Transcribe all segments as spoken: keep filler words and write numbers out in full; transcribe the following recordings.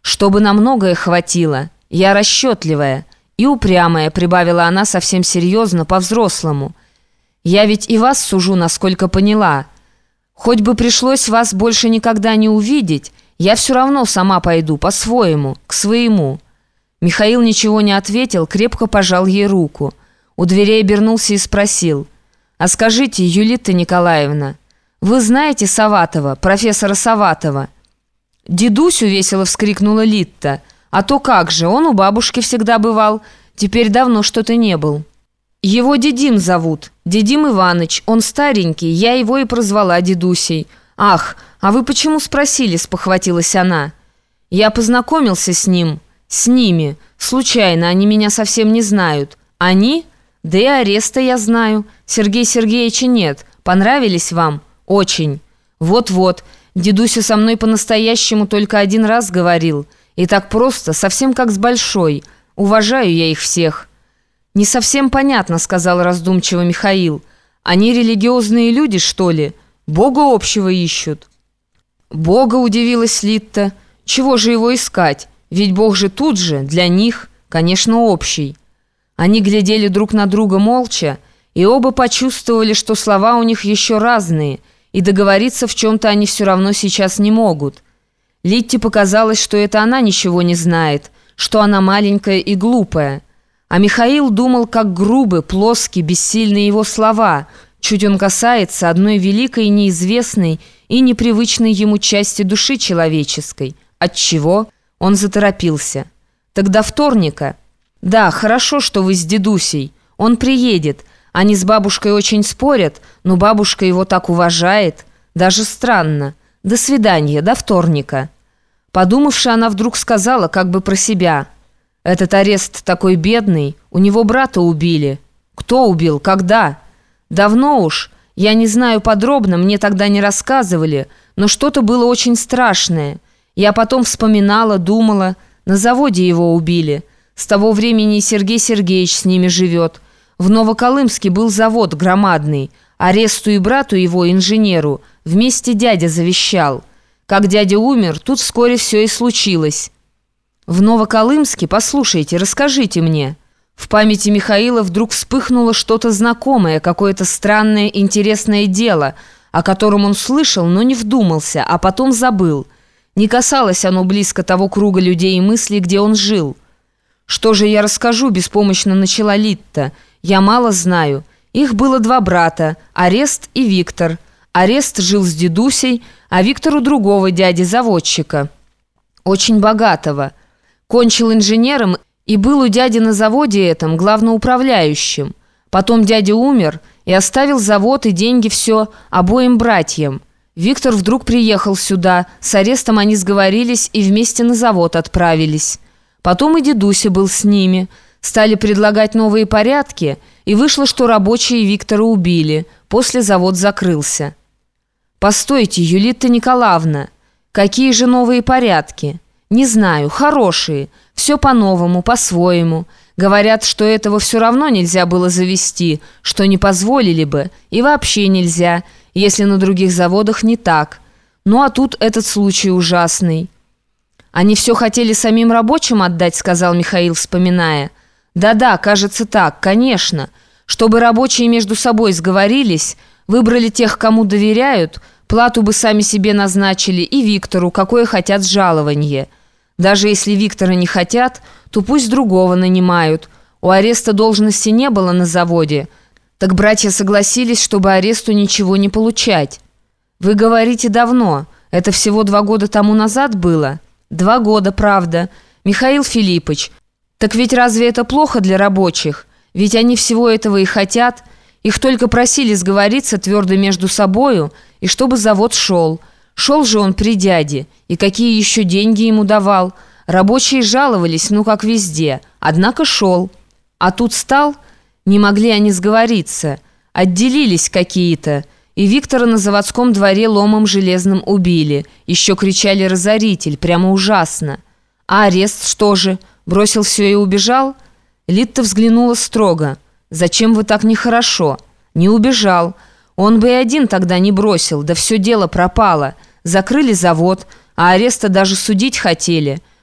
чтобы на многое хватило. Я расчетливая и упрямая», — прибавила она совсем серьезно, по-взрослому. «Я ведь и вас сужу, насколько поняла. Хоть бы пришлось вас больше никогда не увидеть, я все равно сама пойду, по-своему, к своему». Михаил ничего не ответил, крепко пожал ей руку. У дверей обернулся и спросил: «А скажите, Юлита Николаевна, вы знаете Саватова, профессора Саватова?» «Дедусю!» — весело вскрикнула Литта. «А то как же, он у бабушки всегда бывал, теперь давно что-то не был». «Его Дедим зовут, Дедим Иваныч, он старенький, я его и прозвала Дедусей». «Ах, а вы почему спросили?» — спохватилась она. «Я познакомился с ним, с ними, случайно, они меня совсем не знают». «Они? Да и Ареста я знаю. Сергея Сергеевича нет. Понравились вам?» «Очень». «Вот-вот, Дедуся со мной по-настоящему только один раз говорил. И так просто, совсем как с Большой. Уважаю я их всех». «Не совсем понятно», — сказал раздумчиво Михаил. «Они религиозные люди, что ли? Бога общего ищут». «Бога», — удивилась Литта. «Чего же его искать? Ведь Бог же тут же, для них, конечно, общий». Они глядели друг на друга молча, и оба почувствовали, что слова у них еще разные, и договориться в чем-то они все равно сейчас не могут. Литте показалось, что это она ничего не знает, что она маленькая и глупая. А Михаил думал, как грубы, плоски, бессильны его слова, чуть он касается одной великой, неизвестной и непривычной ему части души человеческой. Отчего? Он заторопился. «Так до вторника?» «Да, хорошо, что вы с Дедусей. Он приедет. Они с бабушкой очень спорят, но бабушка его так уважает. Даже странно. До свидания, до вторника». Подумавши, она вдруг сказала, как бы про себя: «Этот Арест такой бедный, у него брата убили». «Кто убил? Когда?» «Давно уж. Я не знаю подробно, мне тогда не рассказывали, но что-то было очень страшное. Я потом вспоминала, думала, на заводе его убили. С того времени Сергей Сергеевич с ними живет. В Новоколымске был завод громадный. Аресту и брату его, инженеру, вместе дядя завещал. Как дядя умер, тут вскоре все и случилось». «В Новоколымске? Послушайте, расскажите мне». В памяти Михаила вдруг вспыхнуло что-то знакомое, какое-то странное, интересное дело, о котором он слышал, но не вдумался, а потом забыл. Не касалось оно близко того круга людей и мыслей, где он жил. «Что же я расскажу?» – беспомощно начала Литта. «Я мало знаю. Их было два брата – Арест и Виктор. Арест жил с Дедусей, а Виктор у другого дяди-заводчика, очень богатого. Кончил инженером и был у дяди на заводе этом главноуправляющим. Потом дядя умер и оставил завод и деньги все обоим братьям. Виктор вдруг приехал сюда, с Арестом они сговорились и вместе на завод отправились. Потом и Дедуся был с ними. Стали предлагать новые порядки, и вышло, что рабочие Виктора убили. После завод закрылся». «Постойте, Юлита Николаевна, какие же новые порядки?» «Не знаю, хорошие. Все по-новому, по-своему. Говорят, что этого все равно нельзя было завести, что не позволили бы, и вообще нельзя, если на других заводах не так. Ну а тут этот случай ужасный». «Они все хотели самим рабочим отдать», — сказал Михаил, вспоминая. «Да-да, кажется так, конечно. Чтобы рабочие между собой сговорились, выбрали тех, кому доверяют, плату бы сами себе назначили, и Виктору, какое хотят жалованье. Даже если Виктора не хотят, то пусть другого нанимают. У Ареста должности не было на заводе, так братья согласились, чтобы Аресту ничего не получать». «Вы говорите давно. Это всего два года тому назад было?» «Два года, правда. Михаил Филиппович, так ведь разве это плохо для рабочих? Ведь они всего этого и хотят. Их только просили сговориться твердо между собою, и чтобы завод шел. Шел же он при дяде, и какие еще деньги ему давал. Рабочие жаловались, ну как везде, однако шел. А тут стал, не могли они сговориться, отделились какие-то, и Виктора на заводском дворе ломом железным убили. Еще кричали «разоритель», прямо ужасно. А Арест что же, бросил все и убежал?» Литта взглянула строго. «Зачем вы так нехорошо?» «Не убежал. Он бы и один тогда не бросил, да все дело пропало. Закрыли завод, а Ареста даже судить хотели.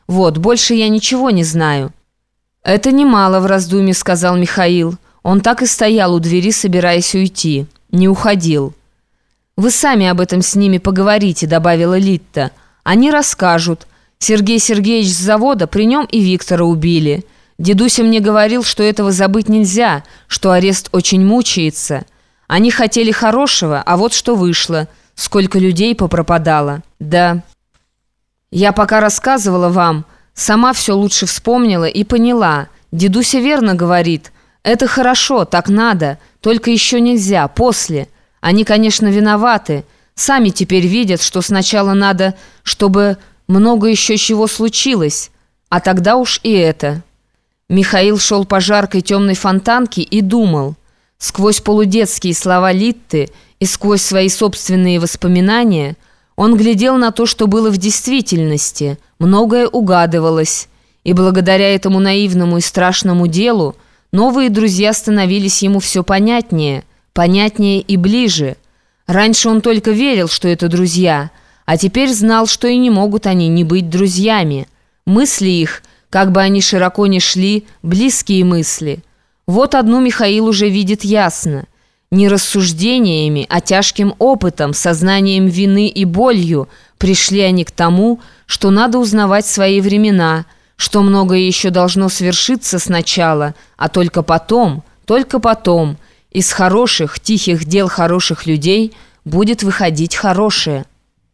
Вот, больше я ничего не знаю». «Это немало в раздумье», — сказал Михаил. Он так и стоял у двери, собираясь уйти. Не уходил. «Вы сами об этом с ними поговорите», — добавила Литта. «Они расскажут. Сергей Сергеевич с завода, при нем и Виктора убили. Дедуся мне говорил, что этого забыть нельзя, что арест очень мучается. Они хотели хорошего, а вот что вышло. Сколько людей попропадало. Да. Я пока рассказывала вам, сама все лучше вспомнила и поняла. Дедуся верно говорит. Это хорошо, так надо, только еще нельзя, после. Они, конечно, виноваты. Сами теперь видят, что сначала надо, чтобы много еще чего случилось. А тогда уж и это». Михаил шел по жаркой темной фонтанке и думал. Сквозь полудетские слова Литты и сквозь свои собственные воспоминания он глядел на то, что было в действительности, многое угадывалось, и благодаря этому наивному и страшному делу новые друзья становились ему все понятнее, понятнее и ближе. Раньше он только верил, что это друзья, а теперь знал, что и не могут они не быть друзьями. Мысли их, как бы они широко ни шли, близкие мысли. Вот одну Михаил уже видит ясно. Не рассуждениями, а тяжким опытом, сознанием вины и болью пришли они к тому, что надо узнавать свои времена, что многое еще должно свершиться сначала, а только потом, только потом из хороших, тихих дел хороших людей будет выходить хорошее.